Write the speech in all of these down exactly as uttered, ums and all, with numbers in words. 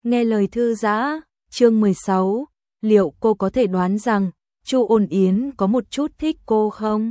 Nghe lời thư giã, chương mười sáu, liệu cô có thể đoán rằng Chu Ôn Yến có một chút thích cô không?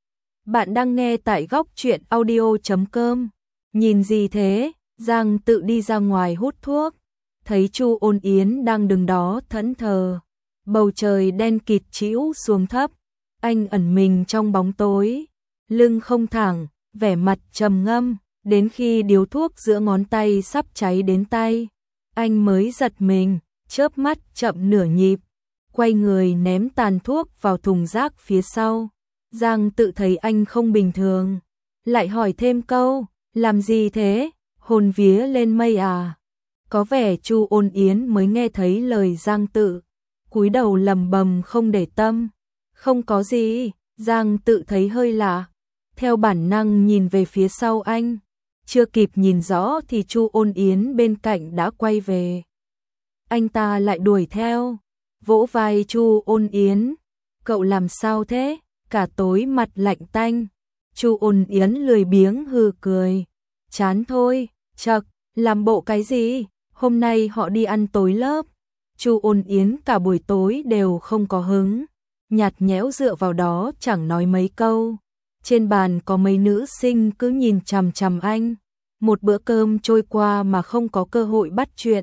Bạn đang nghe tại góc truyện audio chấm com. Nhìn gì thế? Giang tự đi ra ngoài hút thuốc, thấy Chu Ôn Yến đang đứng đó thẫn thờ. Bầu trời đen kịt trĩu xuống thấp, anh ẩn mình trong bóng tối, lưng không thẳng, vẻ mặt trầm ngâm, đến khi điếu thuốc giữa ngón tay sắp cháy đến tay, anh mới giật mình, chớp mắt chậm nửa nhịp, quay người ném tàn thuốc vào thùng rác phía sau. Giang tự thấy anh không bình thường, lại hỏi thêm câu, làm gì thế, hồn vía lên mây à? Có vẻ Chu Ôn Yến mới nghe thấy lời Giang tự, cúi đầu lầm bầm không để tâm. Không có gì, Giang tự thấy hơi lạ, theo bản năng nhìn về phía sau anh, chưa kịp nhìn rõ thì Chu Ôn Yến bên cạnh đã quay về. Anh ta lại đuổi theo, vỗ vai Chu Ôn Yến, cậu làm sao thế? Cả tối mặt lạnh tanh. Chu Ôn Yến lười biếng hừ cười, chán thôi, chậc, làm bộ cái gì, hôm nay họ đi ăn tối lớp. Chu Ôn Yến cả buổi tối đều không có hứng, nhạt nhẽo dựa vào đó chẳng nói mấy câu. Trên bàn có mấy nữ sinh cứ nhìn chằm chằm anh, một bữa cơm trôi qua mà không có cơ hội bắt chuyện.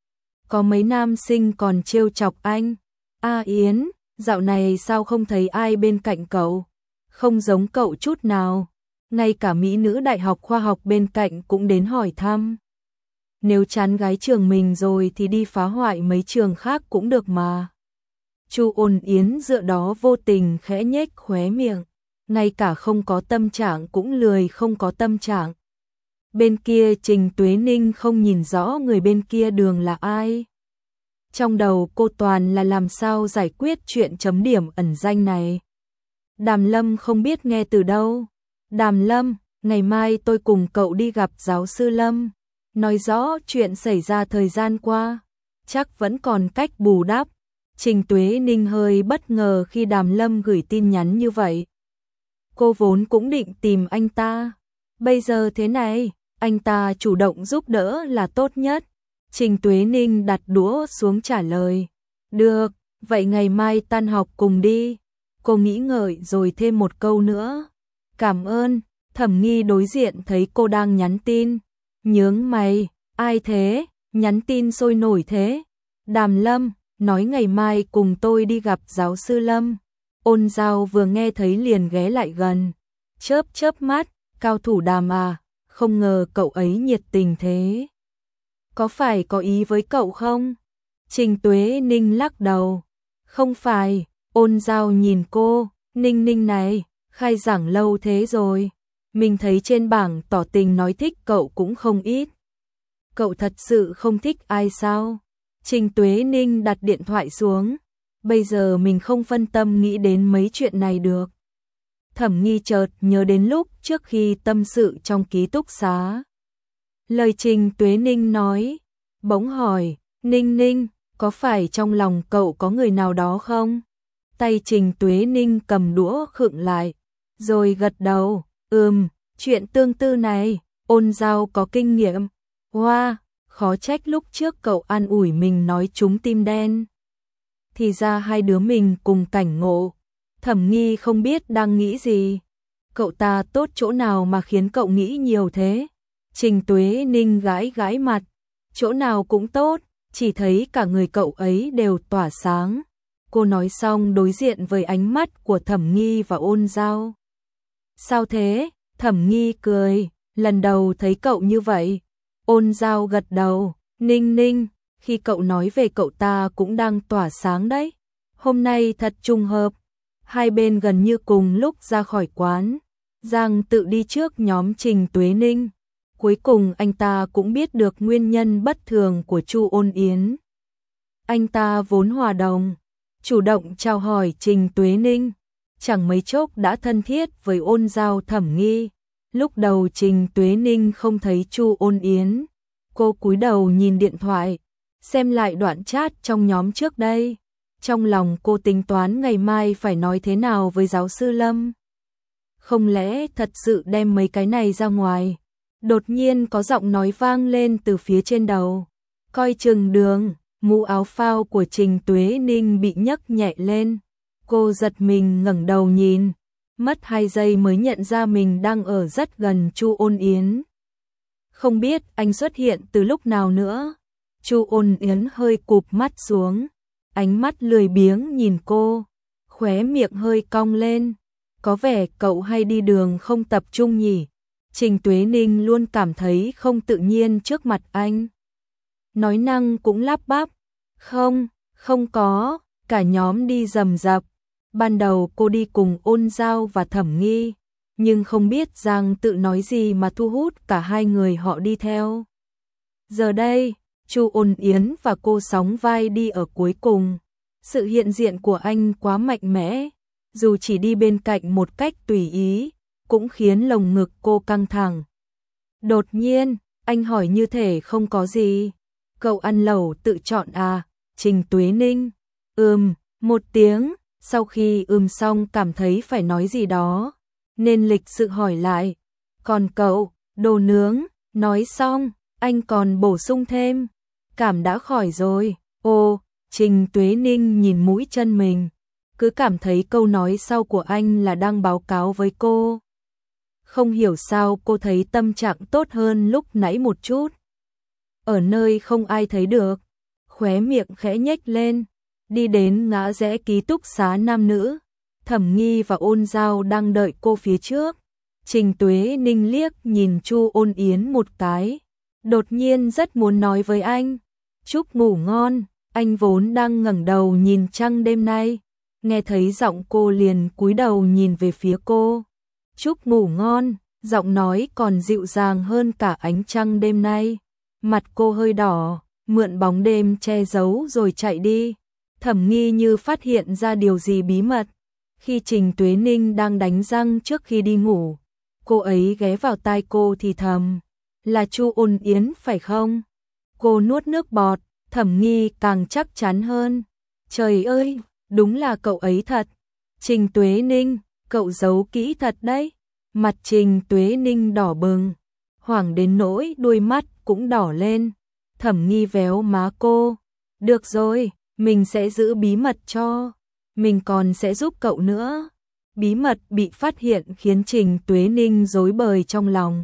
Có mấy nam sinh còn trêu chọc anh, A Yến, dạo này sao không thấy ai bên cạnh cậu, không giống cậu chút nào, ngay cả mỹ nữ đại học khoa học bên cạnh cũng đến hỏi thăm. Nếu chán gái trường mình rồi thì đi phá hoại mấy trường khác cũng được mà. Chu Ôn Yến dựa đó vô tình khẽ nhếch khóe miệng, ngay cả không có tâm trạng cũng lười không có tâm trạng. Bên kia Trình Tuế Ninh không nhìn rõ người bên kia đường là ai. Trong đầu cô toàn là làm sao giải quyết chuyện chấm điểm ẩn danh này. Đàm Lâm không biết nghe từ đâu. Đàm Lâm, ngày mai tôi cùng cậu đi gặp giáo sư Lâm, nói rõ chuyện xảy ra thời gian qua, chắc vẫn còn cách bù đắp. Trình Tuế Ninh hơi bất ngờ khi Đàm Lâm gửi tin nhắn như vậy. Cô vốn cũng định tìm anh ta, bây giờ thế này, anh ta chủ động giúp đỡ là tốt nhất. Trình Tuế Ninh đặt đũa xuống trả lời, được, vậy ngày mai tan học cùng đi. Cô nghĩ ngợi rồi thêm một câu nữa, cảm ơn. Thẩm Nghi đối diện thấy cô đang nhắn tin, nhướng mày, ai thế, nhắn tin sôi nổi thế. Đàm Lâm, nói ngày mai cùng tôi đi gặp giáo sư Lâm. Ôn Giao vừa nghe thấy liền ghé lại gần, chớp chớp mắt, cao thủ Đàm à, không ngờ cậu ấy nhiệt tình thế. Có phải có ý với cậu không? Trình Tuế Ninh lắc đầu, không phải. Ôn Giao nhìn cô, Ninh Ninh này, khai giảng lâu thế rồi, mình thấy trên bảng tỏ tình nói thích cậu cũng không ít. Cậu thật sự không thích ai sao? Trình Tuế Ninh đặt điện thoại xuống, bây giờ mình không phân tâm nghĩ đến mấy chuyện này được. Thẩm Nghi chợt nhớ đến lúc trước khi tâm sự trong ký túc xá. Lời Trình Tuế Ninh nói, bỗng hỏi, Ninh Ninh, có phải trong lòng cậu có người nào đó không? Tay Trình Tuế Ninh cầm đũa khựng lại, rồi gật đầu, ừm, chuyện tương tư này, Ôn Giao có kinh nghiệm. Hoa, wow, khó trách lúc trước cậu an ủi mình nói trúng tim đen. Thì ra hai đứa mình cùng cảnh ngộ. Thẩm Nghi không biết đang nghĩ gì. Cậu ta tốt chỗ nào mà khiến cậu nghĩ nhiều thế? Trình Tuế Ninh gãi gãi mặt, chỗ nào cũng tốt, chỉ thấy cả người cậu ấy đều tỏa sáng. Cô nói xong đối diện với ánh mắt của Thẩm Nghi và Ôn Giao. Sao thế? Thẩm Nghi cười, lần đầu thấy cậu như vậy. Ôn Giao gật đầu, Ninh Ninh, khi cậu nói về cậu ta cũng đang tỏa sáng đấy. Hôm nay thật trùng hợp, hai bên gần như cùng lúc ra khỏi quán. Giang tự đi trước nhóm Trình Tuế Ninh. Cuối cùng anh ta cũng biết được nguyên nhân bất thường của Chu Ôn Yến. Anh ta vốn hòa đồng, chủ động chào hỏi Trình Tuế Ninh, chẳng mấy chốc đã thân thiết với Ôn Giao Thẩm Nghi. Lúc đầu Trình Tuế Ninh không thấy Chu Ôn Yến, cô cúi đầu nhìn điện thoại, xem lại đoạn chat trong nhóm trước đây. Trong lòng cô tính toán ngày mai phải nói thế nào với giáo sư Lâm. Không lẽ thật sự đem mấy cái này ra ngoài? Đột nhiên có giọng nói vang lên từ phía trên đầu. Coi chừng đường, mũ áo phao của Trình Tuế Ninh bị nhấc nhẹ lên. Cô giật mình ngẩng đầu nhìn, mất hai giây mới nhận ra mình đang ở rất gần Chu Ôn Yến. Không biết anh xuất hiện từ lúc nào nữa. Chu Ôn Yến hơi cụp mắt xuống, ánh mắt lười biếng nhìn cô, khóe miệng hơi cong lên. Có vẻ cậu hay đi đường không tập trung nhỉ? Trình Tuế Ninh luôn cảm thấy không tự nhiên trước mặt anh. Nói năng cũng lắp bắp. Không, không có, cả nhóm đi rầm rập. Ban đầu cô đi cùng Ôn Giao và Thẩm Nghi, nhưng không biết Giang tự nói gì mà thu hút cả hai người họ đi theo. Giờ đây, Chu Ôn Yến và cô sóng vai đi ở cuối cùng. Sự hiện diện của anh quá mạnh mẽ, dù chỉ đi bên cạnh một cách tùy ý, cũng khiến lồng ngực cô căng thẳng. Đột nhiên, anh hỏi như thể không có gì. Cậu ăn lẩu tự chọn à? Trình Tuế Ninh. Ừm, một tiếng, sau khi ừm xong cảm thấy phải nói gì đó, nên lịch sự hỏi lại. Còn cậu, đồ nướng, nói xong, anh còn bổ sung thêm. Cảm đã khỏi rồi. Ồ, Trình Tuế Ninh nhìn mũi chân mình, cứ cảm thấy câu nói sau của anh là đang báo cáo với cô. Không hiểu sao cô thấy tâm trạng tốt hơn lúc nãy một chút. Ở nơi không ai thấy được, khóe miệng khẽ nhếch lên, đi đến ngã rẽ ký túc xá nam nữ. Thẩm Nghi và Ôn Giao đang đợi cô phía trước. Trình Tuế Ninh liếc nhìn Chu Ôn Yến một cái, đột nhiên rất muốn nói với anh. Chúc ngủ ngon. Anh vốn đang ngẩng đầu nhìn trăng đêm nay, nghe thấy giọng cô liền cúi đầu nhìn về phía cô. Chúc ngủ ngon, giọng nói còn dịu dàng hơn cả ánh trăng đêm nay. Mặt cô hơi đỏ, mượn bóng đêm che giấu rồi chạy đi. Thẩm Nghi như phát hiện ra điều gì bí mật. Khi Trình Tuế Ninh đang đánh răng trước khi đi ngủ, cô ấy ghé vào tai cô thì thầm, là Chu Ôn Yến phải không? Cô nuốt nước bọt, Thẩm Nghi càng chắc chắn hơn. Trời ơi, đúng là cậu ấy thật. Trình Tuế Ninh, cậu giấu kỹ thật đấy. Mặt Trình Tuế Ninh đỏ bừng, hoảng đến nỗi đôi mắt cũng đỏ lên. Thẩm Nghi véo má cô. Được rồi, mình sẽ giữ bí mật cho. Mình còn sẽ giúp cậu nữa. Bí mật bị phát hiện khiến Trình Tuế Ninh rối bời trong lòng.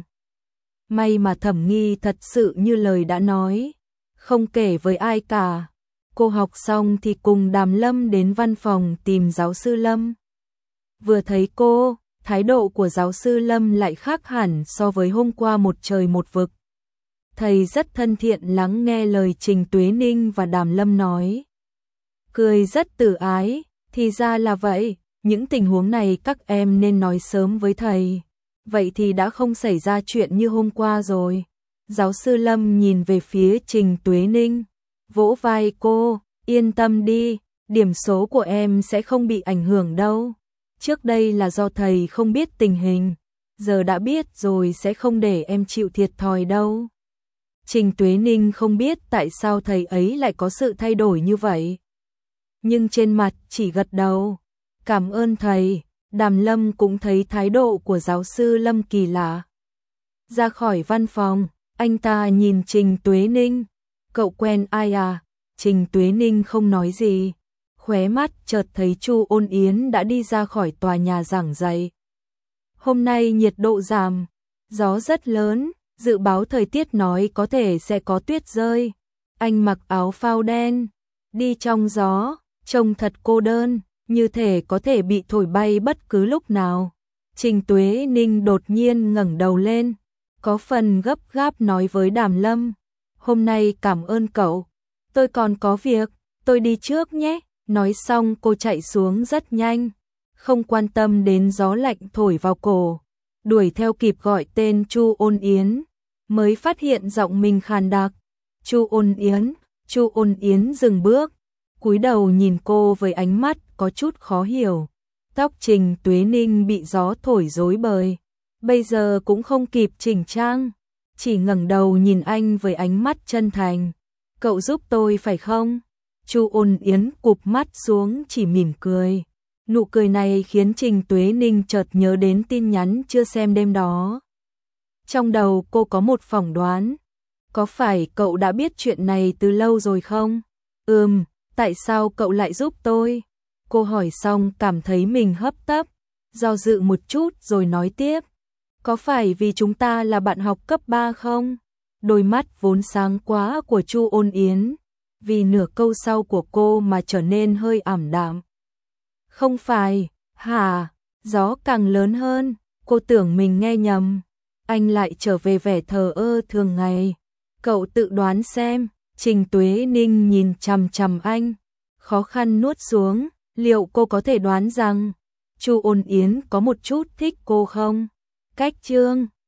May mà Thẩm Nghi thật sự như lời đã nói, không kể với ai cả. Cô học xong thì cùng Đàm Lâm đến văn phòng tìm giáo sư Lâm. Vừa thấy cô, thái độ của giáo sư Lâm lại khác hẳn so với hôm qua một trời một vực. Thầy rất thân thiện lắng nghe lời Trình Tuế Ninh và Đàm Lâm nói. Cười rất tử ái, thì ra là vậy, những tình huống này các em nên nói sớm với thầy. Vậy thì đã không xảy ra chuyện như hôm qua rồi. Giáo sư Lâm nhìn về phía Trình Tuế Ninh, vỗ vai cô, yên tâm đi, điểm số của em sẽ không bị ảnh hưởng đâu. Trước đây là do thầy không biết tình hình, giờ đã biết rồi sẽ không để em chịu thiệt thòi đâu. Trình Tuế Ninh không biết tại sao thầy ấy lại có sự thay đổi như vậy, nhưng trên mặt chỉ gật đầu. Cảm ơn thầy. Đàm Lâm cũng thấy thái độ của giáo sư Lâm kỳ lạ. Ra khỏi văn phòng, anh ta nhìn Trình Tuế Ninh. Cậu quen ai à? Trình Tuế Ninh không nói gì, khóe mắt chợt thấy Chu Ôn Yến đã đi ra khỏi tòa nhà giảng dạy. Hôm nay nhiệt độ giảm, gió rất lớn, dự báo thời tiết nói có thể sẽ có tuyết rơi. Anh mặc áo phao đen, đi trong gió, trông thật cô đơn, như thể có thể bị thổi bay bất cứ lúc nào. Trình Tuế Ninh đột nhiên ngẩng đầu lên, có phần gấp gáp nói với Đàm Lâm. Hôm nay cảm ơn cậu, tôi còn có việc, tôi đi trước nhé. Nói xong cô chạy xuống rất nhanh, không quan tâm đến gió lạnh thổi vào cổ, đuổi theo kịp gọi tên Chu Ôn Yến, mới phát hiện giọng mình khàn đặc. Chu Ôn Yến, Chu Ôn Yến dừng bước, cúi đầu nhìn cô với ánh mắt có chút khó hiểu. Tóc Trình Tuế Ninh bị gió thổi rối bời, bây giờ cũng không kịp chỉnh trang, chỉ ngẩng đầu nhìn anh với ánh mắt chân thành. Cậu giúp tôi phải không? Chu Ôn Yến cụp mắt xuống chỉ mỉm cười. Nụ cười này khiến Trình Tuế Ninh chợt nhớ đến tin nhắn chưa xem đêm đó. Trong đầu cô có một phỏng đoán, có phải cậu đã biết chuyện này từ lâu rồi không? Ừm, tại sao cậu lại giúp tôi? Cô hỏi xong cảm thấy mình hấp tấp, do dự một chút rồi nói tiếp. Có phải vì chúng ta là bạn học cấp ba không? Đôi mắt vốn sáng quá của Chu Ôn Yến, vì nửa câu sau của cô mà trở nên hơi ảm đạm. Không phải, hả? Gió càng lớn hơn, cô tưởng mình nghe nhầm. Anh lại trở về vẻ thờ ơ thường ngày. Cậu tự đoán xem. Trình Tuế Ninh nhìn chằm chằm anh, khó khăn nuốt xuống, liệu cô có thể đoán rằng Chu Ôn Yến có một chút thích cô không? Cách chương